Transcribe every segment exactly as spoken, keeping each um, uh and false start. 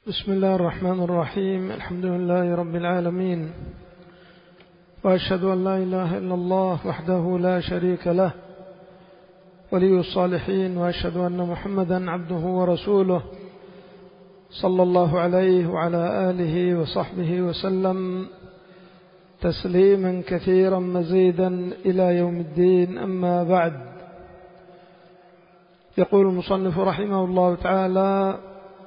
بسم الله الرحمن الرحيم. الحمد لله رب العالمين، وأشهد أن لا إله إلا الله وحده لا شريك له ولي الصالحين، وأشهد أن محمدا عبده ورسوله صلى الله عليه وعلى آله وصحبه وسلم تسليما كثيرا مزيدا إلى يوم الدين. أما بعد، يقول المصنف رحمه الله تعالى: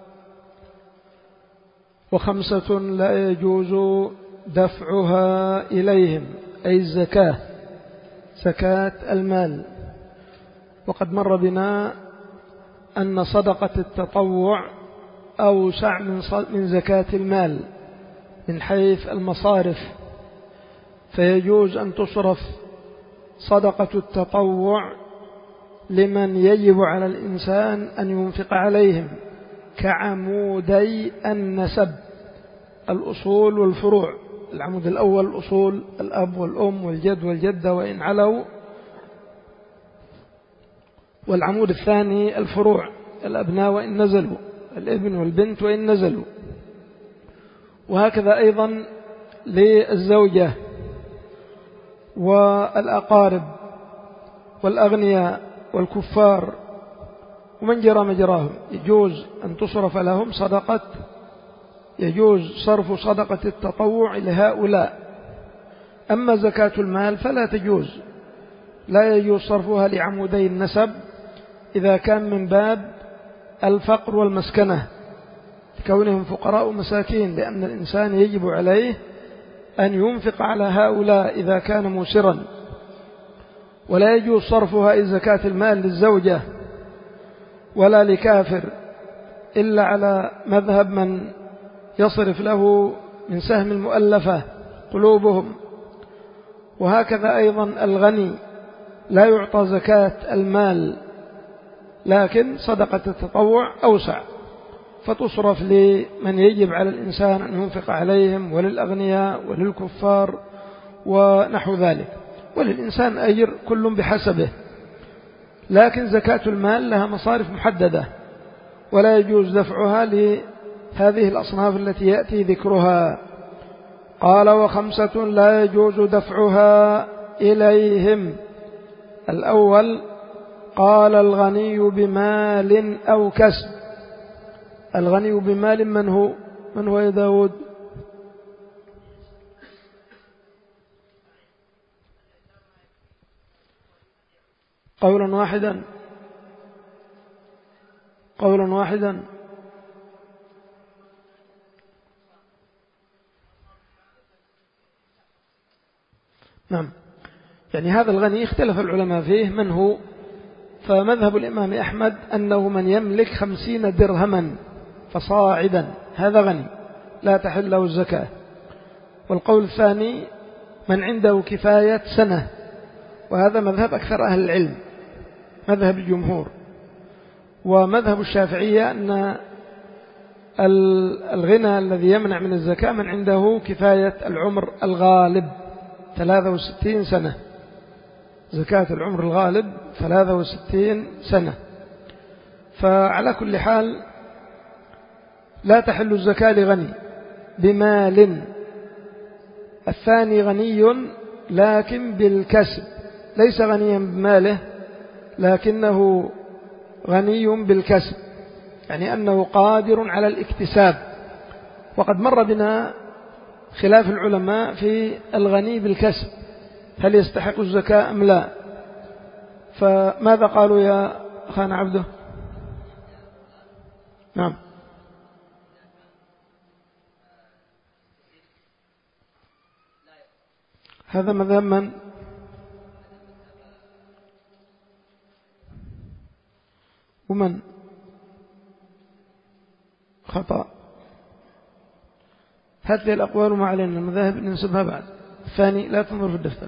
وخمسة لا يجوز دفعها إليهم، أي الزكاة، زكاة المال. وقد مر بنا أن صدقة التطوع أوسع من زكاة المال من حيث المصارف، فيجوز أن تصرف صدقة التطوع لمن يجب على الإنسان أن ينفق عليهم، كعمودي النسب، الأصول والفروع. العمود الأول الأصول، الأب والأم والجد والجدة وإن علوا، والعمود الثاني الفروع، الأبناء وإن نزلوا، الابن والبنت وإن نزلوا. وهكذا أيضا للزوجة والأقارب والأغنياء والكفار ومن جرى مجراهم، يجوز أن تصرف لهم صدقة، يجوز صرف صدقة التطوع لهؤلاء. أما زكاة المال فلا تجوز، لا يجوز صرفها لعمودي النسب إذا كان من باب الفقر والمسكنة، كونهم فقراء ومساكين، لأن الإنسان يجب عليه أن ينفق على هؤلاء إذا كان موسرا. ولا يجوز صرفها إذا زكاة المال للزوجة ولا لكافر، إلا على مذهب من يصرف له من سهم المؤلفة قلوبهم. وهكذا أيضا الغني لا يعطى زكاة المال، لكن صدقة التطوع أوسع، فتصرف لمن يجب على الإنسان أن ينفق عليهم، وللأغنياء وللكفار ونحو ذلك، وللإنسان أجر كل بحسبه. لكن زكاة المال لها مصارف محددة، ولا يجوز دفعها لهذه الأصناف التي يأتي ذكرها. قال: وخمسة لا يجوز دفعها إليهم. الأول قال: الغني بمال أو كسب. الغني بمال من هو؟ من هو يا داود؟ قولا واحدا، قولا واحدا. نعم، يعني هذا الغني اختلف العلماء فيه من هو، فمذهب الإمام أحمد أنه من يملك خمسين درهما فصاعدا، هذا غني لا تحل له الزكاة. والقول الثاني من عنده كفاية سنة، وهذا مذهب أكثر أهل العلم، مذهب الجمهور. ومذهب الشافعية أن الغنى الذي يمنع من الزكاة من عنده كفاية العمر الغالب ثلاثة وستين سنة، زكاة العمر الغالب ثلاثة وستين سنة. فعلى كل حال لا تحل الزكاة لغني بمال. الثاني غني لكن بالكسب، ليس غنيا بماله لكنه غني بالكسب، يعني أنه قادر على الاكتساب. وقد مر بنا خلاف العلماء في الغني بالكسب، هل يستحق الزكاة أم لا؟ فماذا قالوا يا أخانا عبده؟ نعم، هذا مذهب من؟ ومن؟ خطأ. هات لي الأقوال وما علينا، المذاهب ننسبها بعد. الثاني لا تنظر في الدفتر.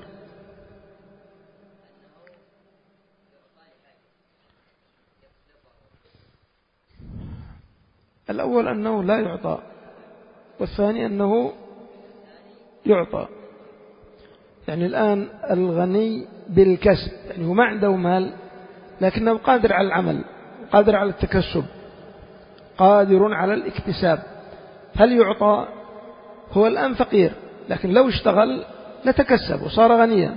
الأول أنه لا يعطى، والثاني أنه يعطى. يعني الآن الغني بالكسب، يعني هو ما عنده مال لكنه قادر على العمل، قادر على التكسب، قادر على الاكتساب، هل يعطى؟ هو الآن فقير، لكن لو اشتغل لتكسب وصار غنيا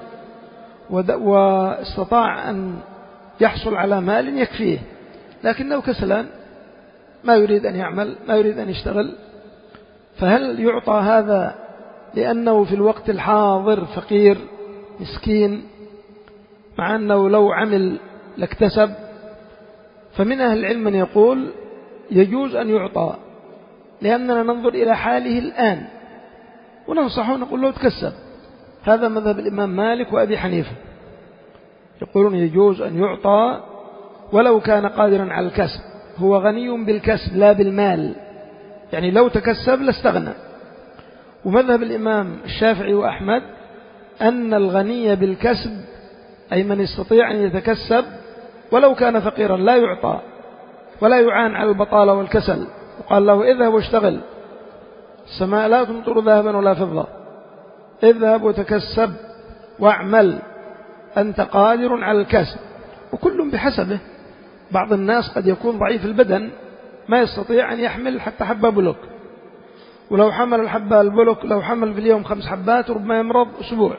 واستطاع أن يحصل على مال يكفيه، لكنه كسلان ما يريد أن يعمل، ما يريد أن يشتغل. فهل يعطى هذا لأنه في الوقت الحاضر فقير مسكين مع أنه لو عمل لاكتسب؟ فمن أهل العلم من يقول يجوز أن يعطى، لأننا ننظر إلى حاله الآن وننصحه نقول له تكسب. هذا مذهب الإمام مالك وأبي حنيفة، يقولون يجوز أن يعطى ولو كان قادرا على الكسب، هو غني بالكسب لا بالمال، يعني لو تكسب لاستغنى. ومذهب الإمام الشافعي وأحمد أن الغني بالكسب أي من يستطيع أن يتكسب ولو كان فقيرا لا يعطى ولا يعان على البطالة والكسل، وقال له اذهب واشتغل، السماء لا تمطر ذهبا ولا فضة، اذهب وتكسب واعمل، أنت قادر على الكسب. وكل بحسبه، بعض الناس قد يكون ضعيف البدن ما يستطيع أن يحمل حتى حبة بلوك، ولو حمل الحبة البلوك لو حمل في اليوم خمس حبات ربما يمرض أسبوع،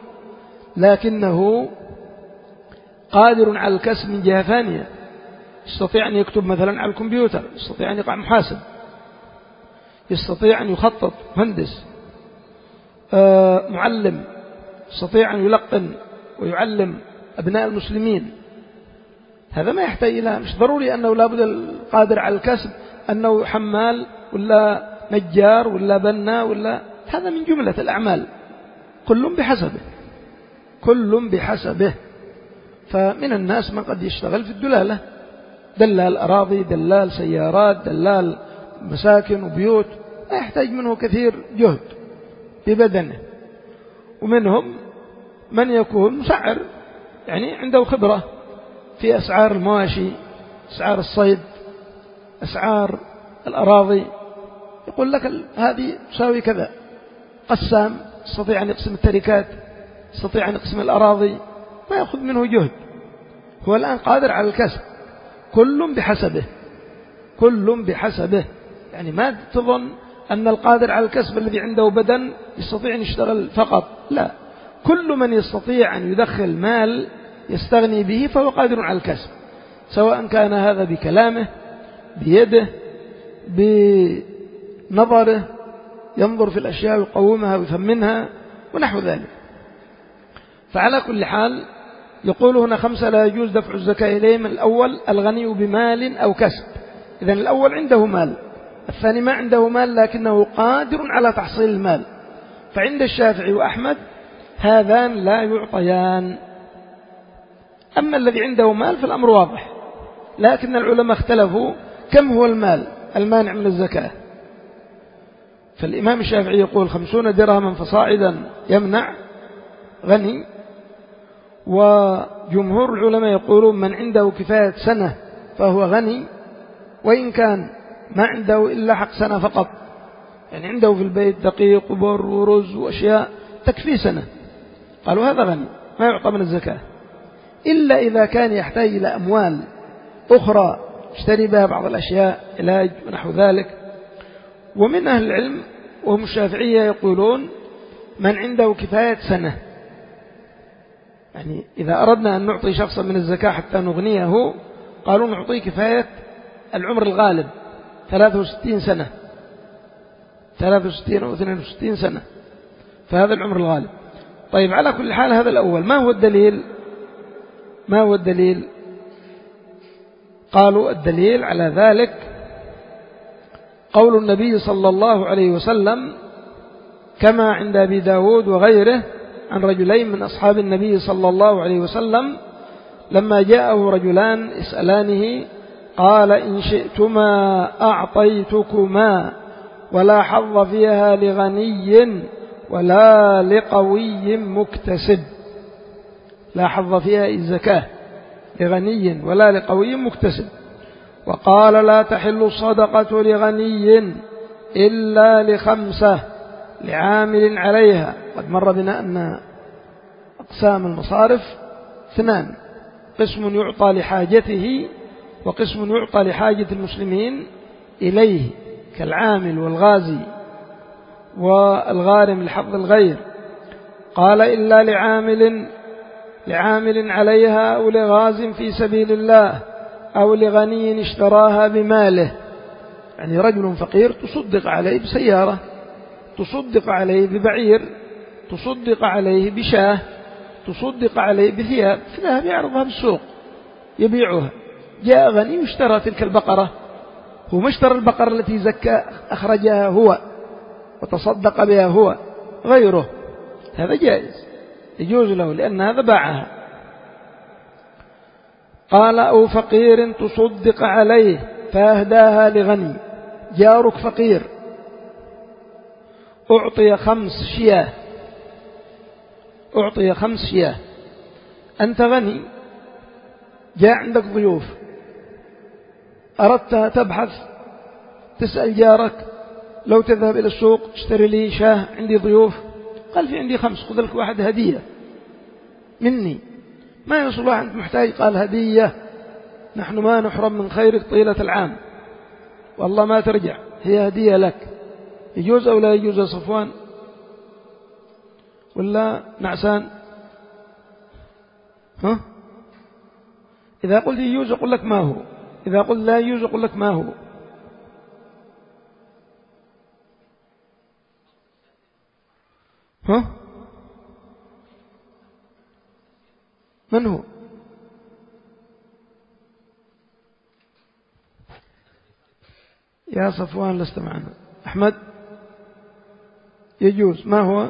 لكنه قادر على الكسب من جهة ثانية، يستطيع أن يكتب مثلا على الكمبيوتر، يستطيع أن يقع محاسب، يستطيع أن يخطط، مهندس، آه معلم، يستطيع أن يلقن ويعلم أبناء المسلمين. هذا ما يحتاج إلى، مش ضروري أنه لابد القادر على الكسب أنه حمال ولا نجار ولا بنا ولا، هذا من جملة الأعمال، كل بحسبه، كل بحسبه. فمن الناس من قد يشتغل في الدلالة، دلال أراضي، دلال سيارات، دلال مساكن وبيوت، لا يحتاج منه كثير جهد ببدنه. ومنهم من يكون مسعر، يعني عنده خبرة في أسعار المواشي، أسعار الصيد، أسعار الأراضي، يقول لك هذه تساوي كذا. قسام يستطيع أن يقسم التركات، يستطيع أن يقسم الأراضي، ما يأخذ منه جهد، هو الآن قادر على الكسب. كل بحسبه، كل بحسبه، يعني ما تظن أن القادر على الكسب الذي عنده بدن يستطيع أن يشتغل فقط، لا، كل من يستطيع أن يدخل مال يستغني به فهو قادر على الكسب، سواء كان هذا بكلامه، بيده، بنظره، ينظر في الأشياء ويقومها ويثمنها ونحو ذلك. فعلى كل حال يقول هنا خمسة لا يجوز دفع الزكاة إليهم. الأول الغني بمال أو كسب، إذن الأول عنده مال، الثاني ما عنده مال لكنه قادر على تحصيل المال. فعند الشافعي وأحمد هذان لا يعطيان. أما الذي عنده مال فالأمر واضح، لكن العلماء اختلفوا كم هو المال المانع من الزكاة. فالإمام الشافعي يقول خمسون درهما فصاعدا يمنع غني، وجمهور العلماء يقولون من عنده كفاية سنة فهو غني، وإن كان ما عنده إلا حق سنة فقط، يعني عنده في البيت دقيق وبر ورز وأشياء تكفي سنة، قالوا هذا غني ما يعطى من الزكاة، إلا إذا كان يحتاج إلى أموال أخرى يشتري بها بعض الأشياء، علاج ونحو ذلك. ومن أهل العلم وهم الشافعية يقولون من عنده كفاية سنة، يعني إذا أردنا أن نعطي شخصا من الزكاة حتى نغنيه قالوا نعطيه كفاية العمر الغالب ثلاثة وستين سنة، ثلاثة وستين أو اثنين وستين سنة، فهذا العمر الغالب. طيب على كل حال هذا الأول. ما هو الدليل؟ ما هو الدليل؟ قالوا الدليل على ذلك قول النبي صلى الله عليه وسلم كما عند أبي داود وغيره عن رجلين من أصحاب النبي صلى الله عليه وسلم لما جاءه رجلان يسألانه قال إن شئتما أعطيتكما ولا حظ فيها لغني ولا لقوي مكتسب. لا حظ فيها الزكاة لغني ولا لقوي مكتسب. وقال لا تحل الصدقة لغني إلا لخمسة لعامل عليها. قد مر بنا أن أقسام المصارف اثنان، قسم يعطى لحاجته وقسم يعطى لحاجة المسلمين إليه كالعامل والغازي والغارم لحظ الغير. قال إلا لعامل لعامل عليها أو لغاز في سبيل الله أو لغني اشتراها بماله. يعني رجل فقير تصدق عليه بسيارة، تصدق عليه ببعير، تصدق عليه بشاه، تصدق عليه بثياب، فذهب يعرضها بالسوق يبيعها. جاء غني واشترى تلك البقرة، هو ما اشترى البقرة التي زكى أخرجها هو وتصدق بها هو، غيره، هذا جائز يجوز له لأن هذا باعها. قال أو فقير تصدق عليه فأهداها لغني. جارك فقير أعطي خمس شياه، أعطي خمس شياه، أنت غني جاء عندك ضيوف، أردت تبحث تسأل جارك لو تذهب إلى السوق تشتري لي شاه عندي ضيوف، قال في عندي خمس، خذ لك واحد هدية مني. ما يصل أنت محتاج، قال هدية، نحن ما نحرم من خيرك طيلة العام والله ما ترجع، هي هدية لك. يجوز أو لا يجوز يا صفوان ولا نعسان؟ ها؟ إذا قلت يجوز أقول لك ما هو، إذا قلت لا يجوز أقول لك ما هو. ها؟ من هو؟ يا صفوان لست معنا. أحمد يجوز، ما هو؟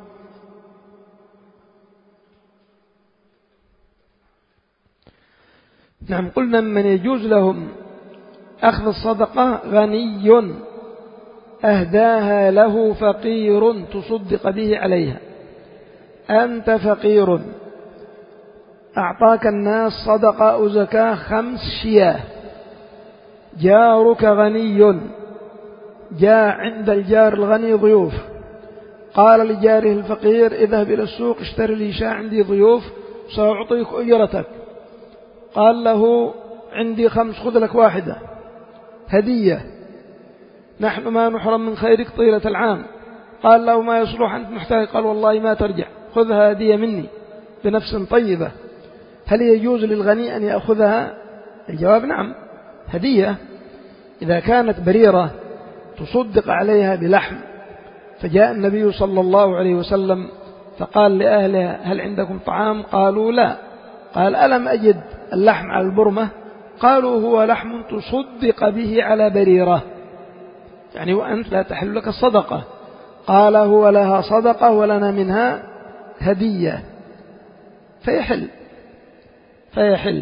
نعم، قلنا من يجوز لهم أخذ الصدقة غني أهداها له فقير تصدق به عليها. أنت فقير أعطاك الناس صدقة أو زكاة خمس شياه، جارك غني جاء عند الجار الغني ضيوف، قال لجاره الفقير اذهب إلى السوق اشتري لي شاة عندي ضيوف سأعطيك أجرتك. قال له عندي خمس، خذ لك واحدة هدية، نحن ما نحرم من خيرك طيلة العام. قال له ما يصلح أنت محتاج، قال والله ما ترجع، خذها هدية مني بنفس طيبة. هل يجوز للغني أن يأخذها؟ الجواب نعم، هدية. إذا كانت بريرة تصدق عليها بلحم، فجاء النبي صلى الله عليه وسلم فقال لأهلها هل عندكم طعام؟ قالوا لا. قال ألم أجد اللحم على البرمة؟ قالوا هو لحم تصدق به على بريرة، يعني وأنت لا تحل لك الصدقة. قال هو لها صدقة ولنا منها هدية، فيحل فيحل.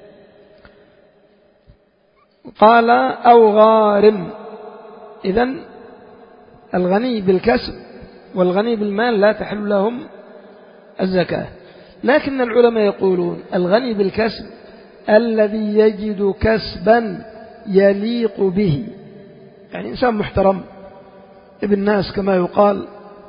قال أو غارم. إذن الغني بالكسب والغني بالمال لا تحل لهم الزكاة، لكن العلماء يقولون الغني بالكسب الذي يجد كسبا يليق به، يعني إنسان محترم ابن ناس كما يقال،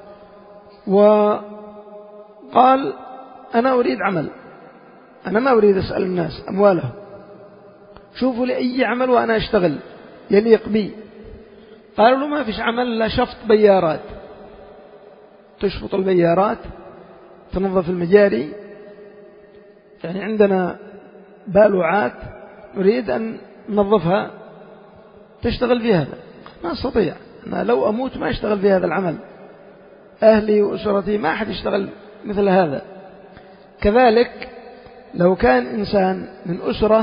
وقال أنا أريد عمل، أنا ما أريد أسأل الناس أموالهم، شوفوا لي أي عمل وأنا أشتغل يليق بي. قالوا له ما فيش عمل لا شفط بيارات، تشفط البيارات، تنظف المجاري، يعني عندنا بالوعات نريد أن ننظفها، تشتغل في هذا؟ ما أستطيع، أنا لو أموت ما أشتغل في هذا العمل، أهلي وأسرتي ما أحد يشتغل مثل هذا. كذلك لو كان إنسان من أسرة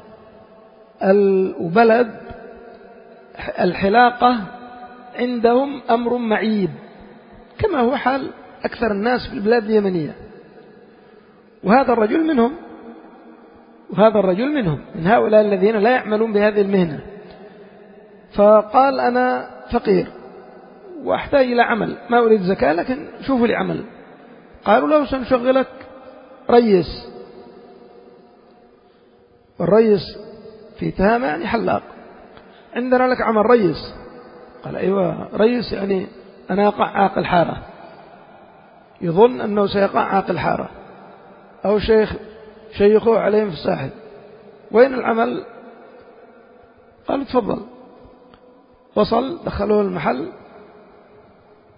وبلد الحلاقة عندهم أمر معيب كما هو حال أكثر الناس في البلاد اليمنية، وهذا الرجل منهم وهذا الرجل منهم من هؤلاء الذين لا يعملون بهذه المهنة، فقال أنا فقير وأحتاج إلى عمل، ما أريد زكاة لكن شوفوا لي عمل. قالوا له سنشغلك ريس، والريس في تهامة يعني حلاق، عندنا لك عمل ريس. قال أيوة ريس، يعني أنا يقع عاقل حارة، يظن أنه سيقع عاقل حارة أو شيخ شيخوه عليهم في الساحل، وين العمل؟ قال تفضل. وصل، دخلوه المحل،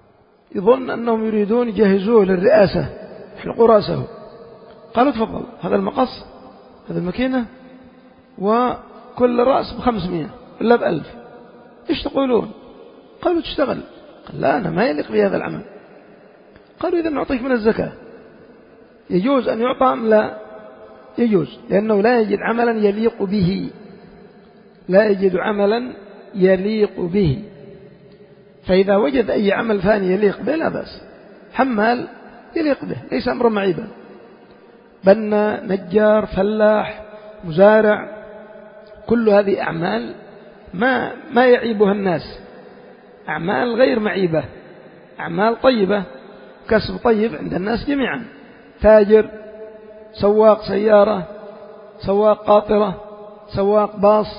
يظن أنهم يريدون يجهزوه للرئاسة يحلقوا رأسه. قالوا تفضل، هذا المقص، هذا الماكينة، وكل رأس بخمسمائة ولا بألف، إيش تقولون؟ قالوا تشتغل. قال لا، أنا ما يليق بهذا العمل. قالوا إذا نعطيك من الزكاة. يجوز أن يعطى أم لا؟ يجوز، لأنه لا يجد عملا يليق به، لا يجد عملا يليق به. فإذا وجد أي عمل ثاني يليق به لا بأس. حمال يليق به، ليس أمرا معيبا. بنا، نجار، فلاح، مزارع، كل هذه أعمال ما ما يعيبها الناس، أعمال غير معيبة، أعمال طيبة، كسب طيب عند الناس جميعا. تاجر، سواق سيارة، سواق قاطرة، سواق باص،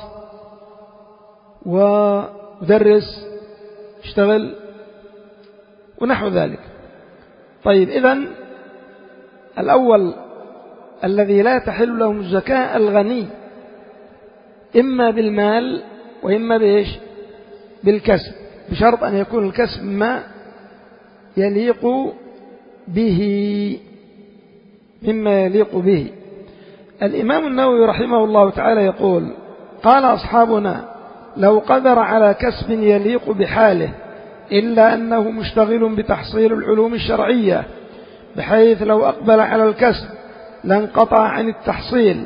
ومدرس اشتغل ونحو ذلك. طيب، إذن الأول الذي لا تحل لهم الزكاة الغني، إما بالمال وإما بإيش؟ بالكسب، بشرط أن يكون الكسب ما يليق به، مما يليق به. الإمام النووي رحمه الله تعالى يقول: قال أصحابنا: لو قدر على كسب يليق بحاله، إلا أنه مشتغل بتحصيل العلوم الشرعية، بحيث لو أقبل على الكسب لانقطع عن التحصيل،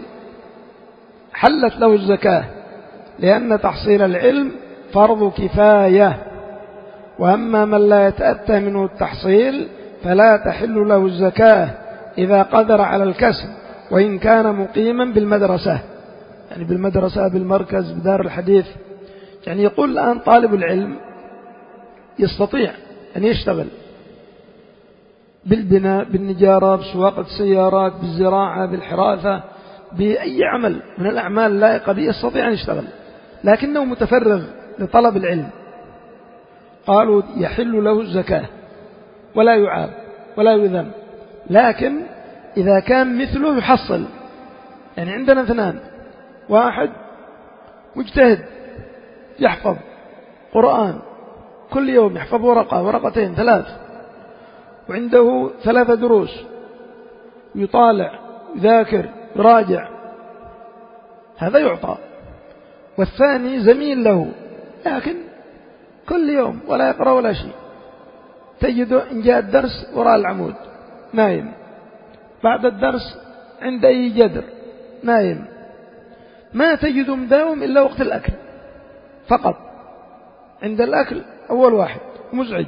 حلت له الزكاة، لأن تحصيل العلم فرض كفاية. وأما من لا يتأتى منه التحصيل فلا تحل له الزكاة إذا قدر على الكسب، وإن كان مقيما بالمدرسة، يعني بالمدرسة، بالمركز، بدار الحديث. يعني يقول الآن طالب العلم يستطيع أن يشتغل بالبناء، بالنجارة، بسواقة السيارات، بالزراعة، بالحراثة، بأي عمل من الأعمال اللائقة به يستطيع أن يشتغل، لكنه متفرغ لطلب العلم. قالوا يحل له الزكاة ولا يعاب ولا يذم. لكن إذا كان مثله يحصل، يعني عندنا اثنان، واحد مجتهد يحفظ قرآن كل يوم، يحفظ ورقة ورقتين ثلاث، وعنده ثلاثة دروس، يطالع يذاكر يراجع، هذا يعطى. والثاني زميل له لكن كل يوم ولا يقرأ ولا شيء، تجده إن جاء الدرس وراء العمود نايم، بعد الدرس عند أي جدر نايم، ما تجده مداوم إلا وقت الأكل فقط، عند الأكل أول واحد مزعج،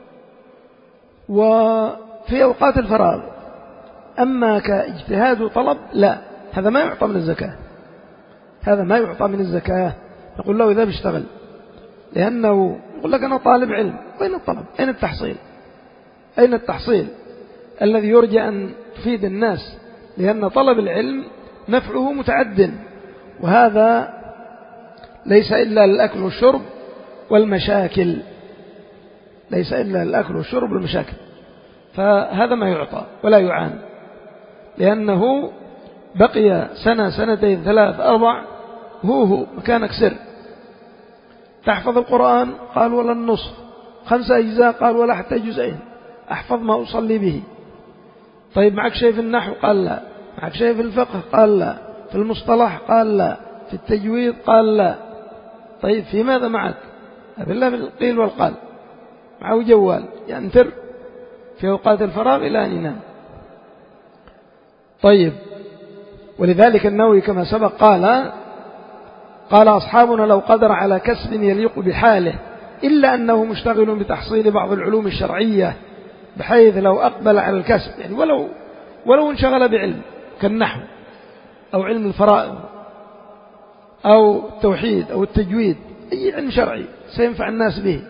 وفي أوقات الفراغ. أما كاجتهاد وطلب لا، هذا ما يعطى من الزكاة، هذا ما يعطى من الزكاة. نقول له إذا بيشتغل، لأنه يقول لك أنا طالب علم، أين الطلب؟ أين التحصيل؟ أين التحصيل الذي يرجى أن تفيد الناس؟ لأن طلب العلم نفعه متعد، وهذا ليس إلا للأكل والشرب والمشاكل، ليس إلا للأكل والشرب والمشاكل، فهذا ما يعطى ولا يعان، لأنه بقي سنة سنتين ثلاث أربع هو هو مكانك سر. تحفظ القرآن؟ قال ولا النصف. خمسة أجزاء؟ قال ولا حتى جزئين. أحفظ ما أصلي به. طيب معك شيء في النحو؟ قال لا. معك شيء في الفقه؟ قال لا. في المصطلح؟ قال لا. في التجويد؟ قال لا. طيب في ماذا معك؟ بالله بالقيل والقال. معه جوال ينتر في أوقات الفراغ إلى أن ينام. طيب، ولذلك النووي كما سبق قال: قال أصحابنا لو قدر على كسب يليق بحاله، إلا أنه مشتغل بتحصيل بعض العلوم الشرعية، بحيث لو أقبل على الكسب، يعني ولو ولو انشغل بعلم كالنحو أو علم الفرائض أو التوحيد أو التجويد، أي علم شرعي سينفع الناس به.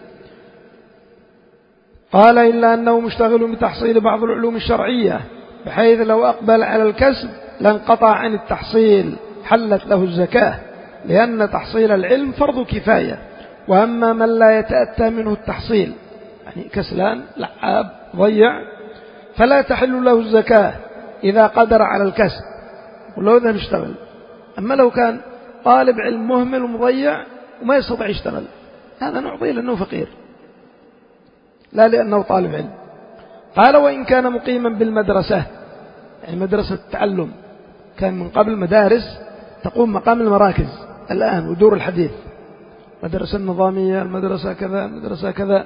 قال: إلا أنه مشتغل بتحصيل بعض العلوم الشرعية، بحيث لو أقبل على الكسب لانقطع عن التحصيل، حلت له الزكاة، لأن تحصيل العلم فرض كفاية. وأما من لا يتأتى منه التحصيل، يعني كسلان لعاب ضيع، فلا تحل له الزكاة إذا قدر على الكسب، ولو ذا يشتغل. أما لو كان طالب علم مهمل ومضيع وما يستطيع يشتغل، هذا نعطيه لأنه فقير. لا لأنه طالب علم. قال وإن كان مقيما بالمدرسة، يعني مدرسة التعلم، كان من قبل مدارس تقوم مقام المراكز الآن ودور الحديث، مدرسة النظامية، المدرسة كذا، المدرسة كذا.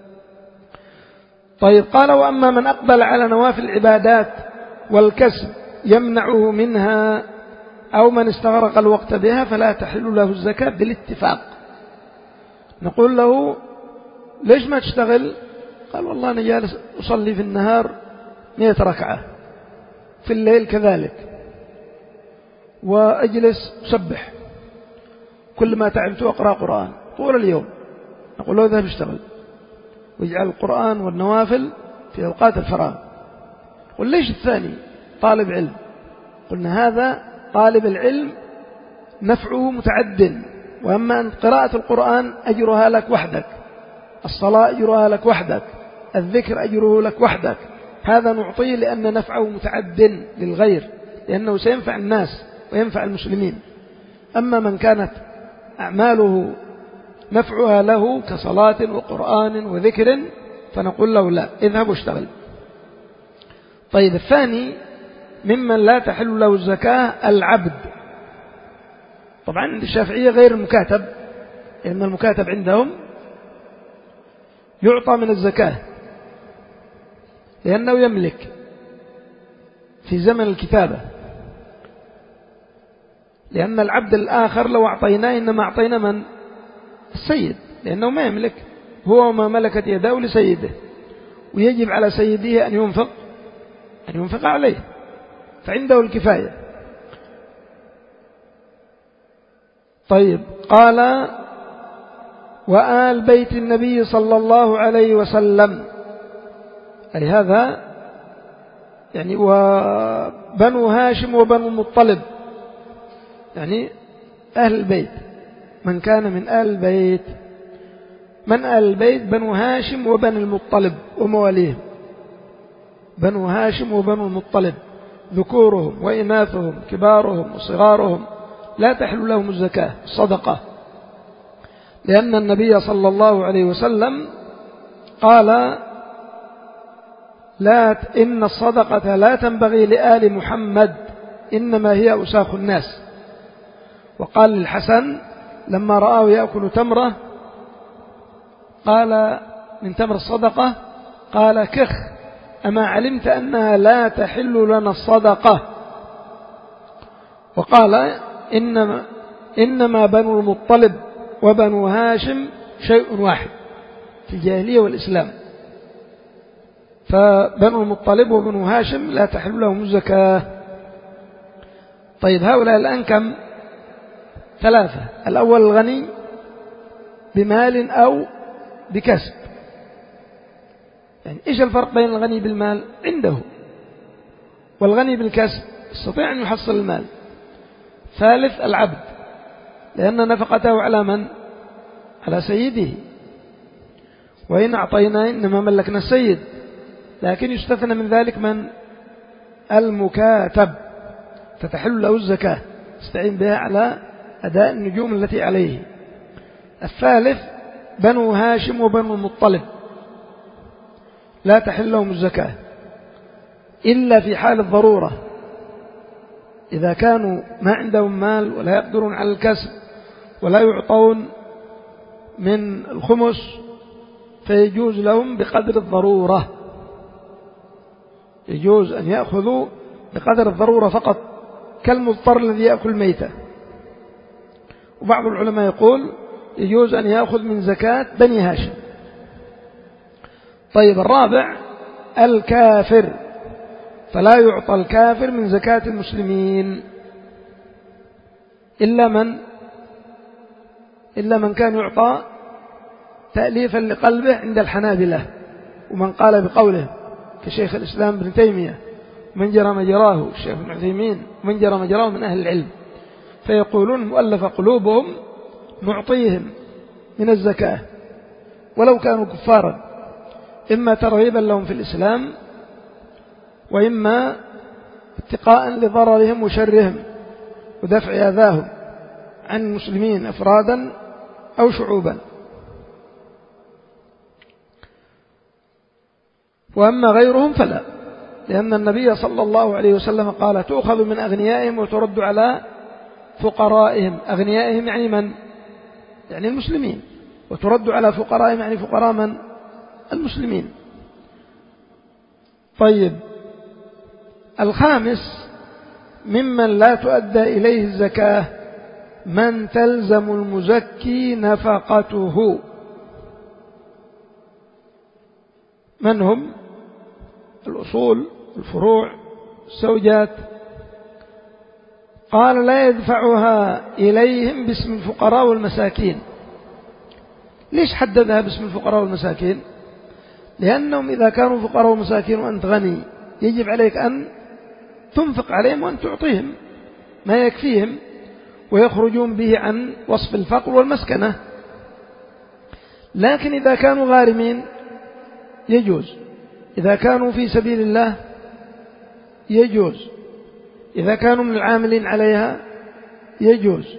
طيب قال وأما من أقبل على نوافل العبادات والكسب يمنعه منها أو من استغرق الوقت بها فلا تحل له الزكاة بالاتفاق. نقول له ليش ما تشتغل؟ قال والله أنا جالس أصلي في النهار مئة ركعة، في الليل كذلك، وأجلس أسبح، كل ما تعبت أقرأ قرآن طول اليوم. نقول له ذهب اشتغل واجعل القرآن والنوافل في أوقات الفراغ. قل ليش الثاني طالب علم؟ قلنا هذا طالب العلم نفعه متعد، وأما أن قراءة القرآن أجرها لك وحدك، الصلاة أجرها لك وحدك، الذكر أجره لك وحدك، هذا نعطيه لأن نفعه متعد للغير، لأنه سينفع الناس وينفع المسلمين. أما من كانت أعماله نفعها له كصلاة وقرآن وذكر فنقول له لا، اذهب واشتغل. طيب الثاني ممن لا تحل له الزكاة العبد. طبعا عند الشافعية غير المكاتب، لأن المكاتب عندهم يعطى من الزكاة لأنه يملك في زمن الكتابة، لأن العبد الآخر لو أعطيناه إنما أعطينا من السيد، لأنه ما يملك، هو وما ملكت يداه لسيده، ويجب على سيده أن ينفق أن ينفق عليه، فعنده الكفاية. طيب قال وآل بيت النبي صلى الله عليه وسلم، أي هذا يعني وبنو هاشم وبنو المطلب، يعني أهل البيت، من كان من أهل البيت. من أهل البيت بنو هاشم وبنو المطلب ومواليهم، بنو هاشم وبنو المطلب ذكورهم وإناثهم كبارهم وصغارهم لا تحل لهم الزكاة الصدقة، لأن النبي صلى الله عليه وسلم قال لا إن الصدقة لا تنبغي لآل محمد إنما هي أوساخ الناس. وقال للحسن لما رآه يأكل تمرة قال من تمر الصدقة، قال كخ أما علمت أنها لا تحل لنا الصدقة. وقال إنما, إنما بنو المطلب وبنو هاشم شيء واحد في الجاهلية والإسلام، فبنو المطلب وبنو هاشم لا تحل لهم الزكاة. طيب هؤلاء الآن كم؟ ثلاثة. الأول الغني بمال أو بكسب. يعني إيش الفرق بين الغني بالمال؟ عنده، والغني بالكسب يستطيع أن يحصل المال. ثالث العبد، لأن نفقته على من؟ على سيده، وإن أعطينا إنما ملكنا السيد، لكن يستثنى من ذلك من؟ المكاتب، فتحل له الزكاة استعين بها على أداء النجوم التي عليه. الثالث بنو هاشم وبنو المطلب لا تحل لهم الزكاة إلا في حال الضرورة، إذا كانوا ما عندهم مال ولا يقدرون على الكسب ولا يعطون من الخمس فيجوز لهم بقدر الضرورة، يجوز أن يأخذوا بقدر الضرورة فقط كالمضطر الذي يأكل ميتة. وبعض العلماء يقول يجوز أن يأخذ من زكاة بني هاشم. طيب الرابع الكافر، فلا يعطى الكافر من زكاة المسلمين إلا من إلا من كان يعطى تأليفا لقلبه عند الحنابلة، ومن قال بقوله كشيخ الإسلام ابن تيمية، من جرى مجراه الشيخ ابن عثيمين، من جرى مجراه من أهل العلم، فيقولون مؤلف قلوبهم نعطيهم من الزكاة ولو كانوا كفارا، إما ترغيبا لهم في الإسلام وإما اتقاء لضررهم وشرهم ودفع أذاهم عن المسلمين أفرادا أو شعوبا. وأما غيرهم فلا، لأن النبي صلى الله عليه وسلم قال تؤخذ من أغنيائهم وترد على فقرائهم. أغنيائهم يعني من؟ يعني المسلمين، وترد على فقرائهم يعني فقراء من؟ المسلمين. طيب، الخامس ممن لا تؤدى إليه الزكاة من تلزم المزكي نفقته. من هم؟ الأصول، الفروع، الزوجات. قال لا يدفعها إليهم باسم الفقراء والمساكين. ليش حددها باسم الفقراء والمساكين؟ لأنهم إذا كانوا فقراء ومساكين وأنت غني يجب عليك أن تنفق عليهم وأن تعطيهم ما يكفيهم ويخرجون به عن وصف الفقر والمسكنة. لكن إذا كانوا غارمين يجوز، إذا كانوا في سبيل الله يجوز، إذا كانوا من العاملين عليها يجوز.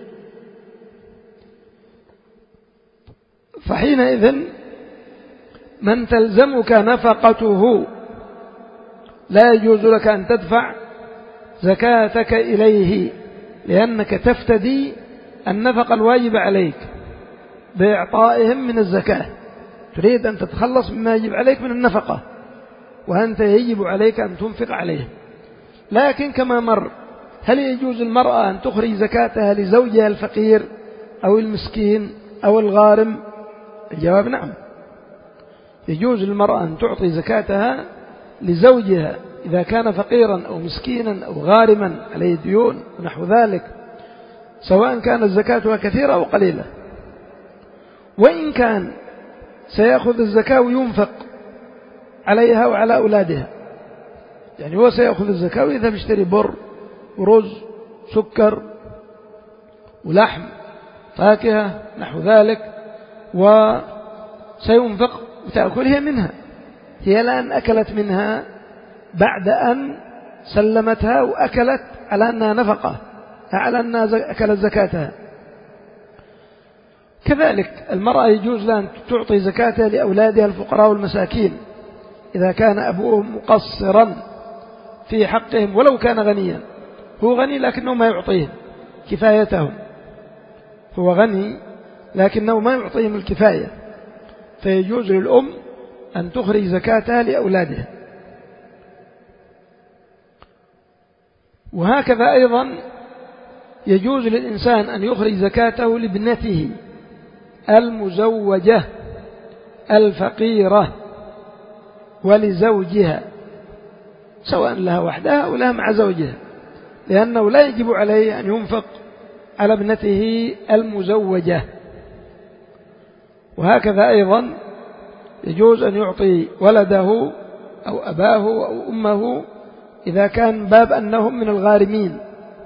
فحينئذ من تلزمك نفقته لا يجوز لك أن تدفع زكاتك إليه، لأنك تفتدي النفقة الواجب عليك بإعطائهم من الزكاة. تريد أن تتخلص مما يجب عليك من النفقة، وأنت يجب عليك أن تنفق عليهم. لكن كما مر، هل يجوز المرأة أن تخرج زكاتها لزوجها الفقير أو المسكين أو الغارم؟ الجواب نعم، يجوز للمرأة أن تعطي زكاتها لزوجها إذا كان فقيرا أو مسكينا أو غارما عليه ديون ونحو ذلك، سواء كانت زكاتها كثيرة أو قليلة. وإن كان سيأخذ الزكاة وينفق عليها وعلى أولادها، يعني هو سيأخذ الزكاة ويذهب يشتري بر ورز سكر ولحم فاكهة نحو ذلك وسينفق وتأكل هي منها. هي الآن أكلت منها بعد أن سلمتها وأكلت على أنها نفقة، على أنها أكلت زكاتها. كذلك المرأة يجوز لها أن تعطي زكاتها لأولادها الفقراء والمساكين إذا كان أبوهم مقصرا في حقهم ولو كان غنيا. هو غني لكنه ما يعطيهم كفايتهم، هو غني لكنه ما يعطيهم الكفاية، فيجوز للأم أن تخرج زكاتها لأولادها. وهكذا أيضا يجوز للإنسان أن يخرج زكاته لابنته المزوجة الفقيرة ولزوجها، سواء لها وحدها أو لها مع زوجها، لأنه لا يجب عليه أن ينفق على ابنته المزوجة. وهكذا أيضا يجوز أن يعطي ولده أو أباه أو أمه إذا كان باب أنهم من الغارمين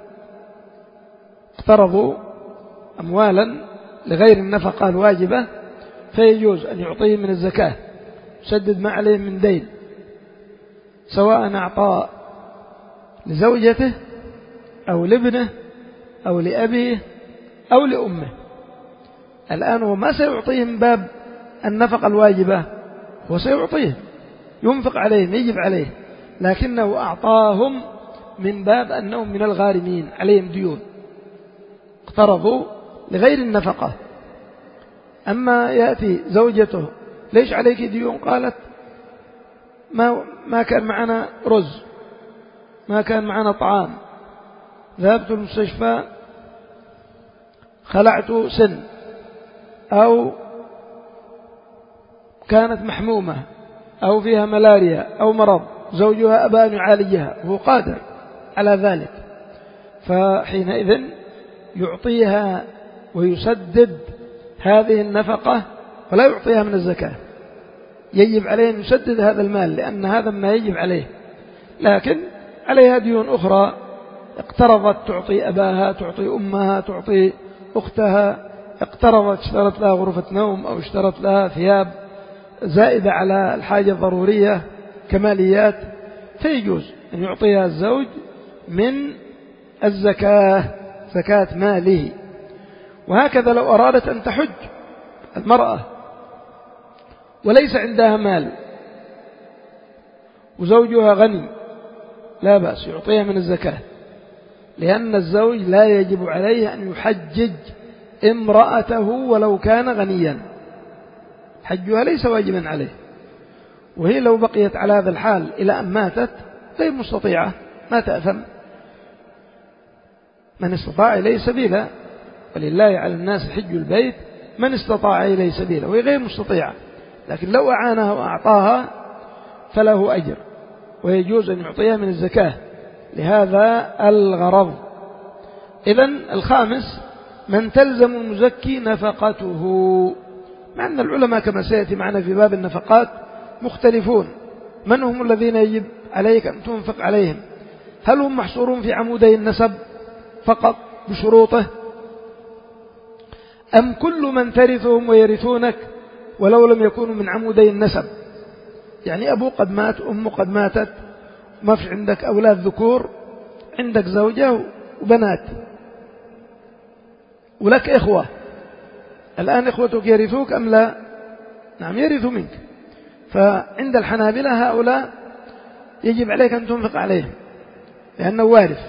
اقترضوا أموالا لغير النفقة الواجبة، فيجوز أن يعطيه من الزكاة يسدد ما عليه من دين، سواء أعطى لزوجته أو لابنه أو لأبيه أو لأمه. الآن هو ما سيعطيه من باب النفقة الواجبة، هو سيعطيه ينفق عليه يجب عليه، لكنه أعطاهم من باب أنهم من الغارمين عليهم ديون اقترضوا لغير النفقة. أما يأتي زوجته ليش عليك ديون؟ قالت ما, ما كان معنا رز، ما كان معنا طعام، ذهبت المستشفى خلعت سن، أو كانت محمومة أو فيها ملاريا أو مرض، زوجها أبى أن يعالجها وهو قادر على ذلك، فحينئذ يعطيها ويسدد هذه النفقة ولا يعطيها من الزكاة. يجب عليه أن يسدد هذا المال لأن هذا ما يجب عليه، لكن عليها ديون أخرى اقترضت تعطي أباها، تعطي أمها، تعطي أختها، اقترضت اشترت لها غرفة نوم أو اشترت لها ثياب زائدة على الحاجة الضرورية كماليات، فيجوز أن يعطيها الزوج من الزكاة زكاة ماله. وهكذا لو أرادت أن تحج المرأة وليس عندها مال وزوجها غني لا بأس يعطيها من الزكاة، لأن الزوج لا يجب عليه أن يحجج امرأته ولو كان غنيا، حجها ليس واجبا عليه. وهي لو بقيت على هذا الحال إلى أن ماتت غير مستطيعة ما تأثم. من استطاع إليه سبيلا، ولله على الناس حج البيت من استطاع إليه سبيلا، وهي غير مستطيعة، لكن لو أعانها وأعطاها فله أجر، ويجوز أن يعطيها من الزكاة لهذا الغرض. إذن الخامس من تلزم المزكي نفقته، مع أن العلماء كما سيأتي معنا في باب النفقات مختلفون، من هم الذين يجب عليك أن تنفق عليهم؟ هل هم محصورون في عمودي النسب فقط بشروطه، أم كل من ترثهم ويرثونك ولو لم يكونوا من عمودي النسب؟ يعني أبو قد مات، أم قد ماتت، ما في عندك أولاد ذكور، عندك زوجة وبنات ولك إخوة، الآن إخوتك يرثوك أم لا؟ نعم يرثوا منك. فعند الحنابلة هؤلاء يجب عليك أن تنفق عليهم لأنه وارث،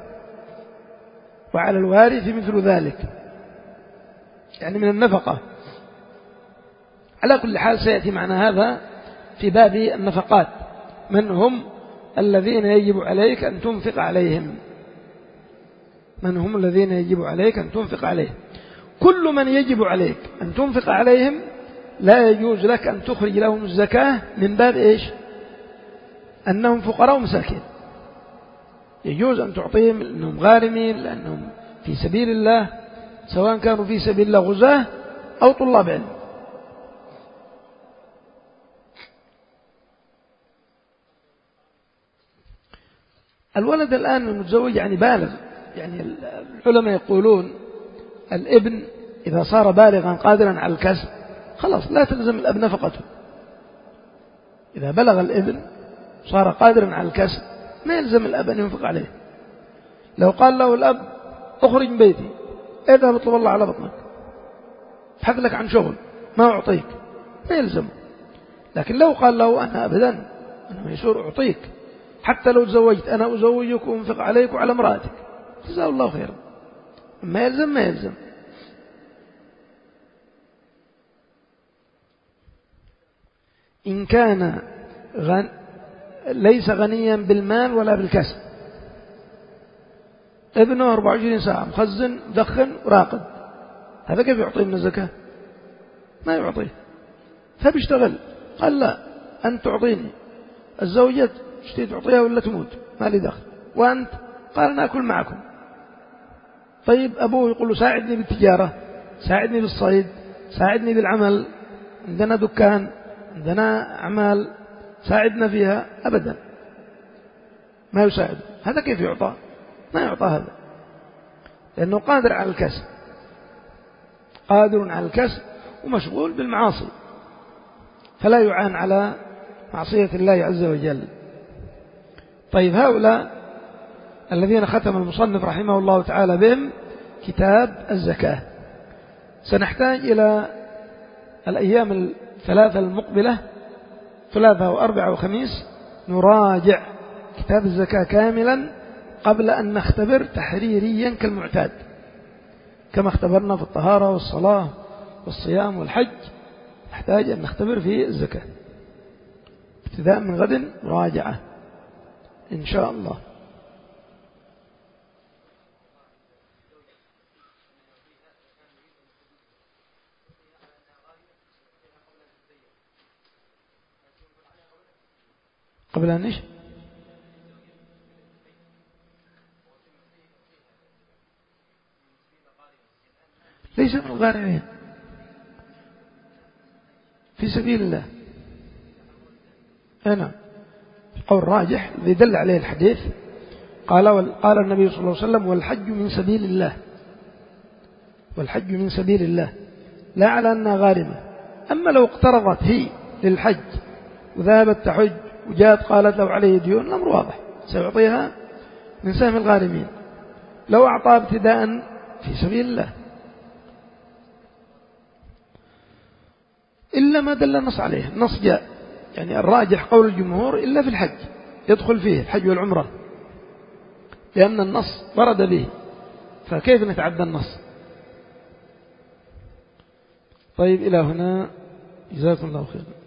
وعلى الوارث مثل ذلك، يعني من النفقة. على كل حال سيأتي معنا هذا في باب النفقات، من هم الذين يجب عليك أن تنفق عليهم، من هم الذين يجب عليك أن تنفق عليهم. كل من يجب عليك أن تنفق عليهم لا يجوز لك أن تخرج لهم الزكاة من باب إيش؟ أنهم فقراء ومساكين. يجوز أن تعطيهم لأنهم غارمين، لأنهم في سبيل الله، سواء كانوا في سبيل الله غزاة أو طلاب علم. الولد الآن المتزوج يعني بالغ، يعني العلماء يقولون الابن إذا صار بالغا قادرا على الكسب خلاص لا تلزم الأب نفقته. إذا بلغ الابن صار قادرا على الكسب ما يلزم الأب أن ينفق عليه. لو قال له الأب اخرج من بيتي، اذهب اطلب الله على بطنك، ابحث لك عن شغل ما أعطيك، ما يلزم. لكن لو قال له أنا أبدا أنا ميسور أعطيك، حتى لو تزوجت أنا أزوجك وأنفق عليك وعلى امرأتك، جزاه الله خيرا. ما يلزم ما يلزم. إن كان غن... ليس غنيا بالمال ولا بالكسب، ابنه أربعة وعشرين ساعة مخزن دخن وراقد، هذا كيف يعطيه من الزكاة؟ ما يعطيه. فبيشتغل، قال لا أنت تعطيني، الزوجة تشتي تعطيها ولا تموت ما لي دخل، وأنت قال نأكل معكم. طيب أبوه يقول له ساعدني بالتجارة، ساعدني بالصيد، ساعدني بالعمل، عندنا دكان، عندنا أعمال، ساعدنا فيها، أبدا ما يساعد. هذا كيف يعطى؟ ما يعطى هذا، لأنه قادر على الكسب، قادر على الكسب ومشغول بالمعاصي، فلا يعان على معصية الله عز وجل. طيب هؤلاء الذين ختم المصنف رحمه الله تعالى بهم كتاب الزكاة، سنحتاج إلى الأيام الثلاثة المقبلة، ثلاثة وأربعة وخميس، نراجع كتاب الزكاة كاملا قبل أن نختبر تحريريا كالمعتاد، كما اختبرنا في الطهارة والصلاة والصيام والحج. نحتاج أن نختبر في الزكاة. ابتداء من غد مراجعة إن شاء الله. قبل أن نش ليس من الغارمين في سبيل الله. أنا القول الراجح الذي دل عليه الحديث قال قال النبي صلى الله عليه وسلم والحج من سبيل الله، والحج من سبيل الله لا على أنها غارمة. أما لو اقترضت هي للحج وذهبت تحج وجاءت قالت لو عليه ديون، الأمر واضح، سيعطيها من سهم الغارمين. لو أعطى ابتداء في سبيل الله إلا ما دل النص عليه. النص جاء يعني الراجح قول الجمهور إلا في الحج يدخل فيه الحج والعمرة، لأن النص ورد به، فكيف نتعدى النص؟ طيب إلى هنا، جزاكم الله خيرا.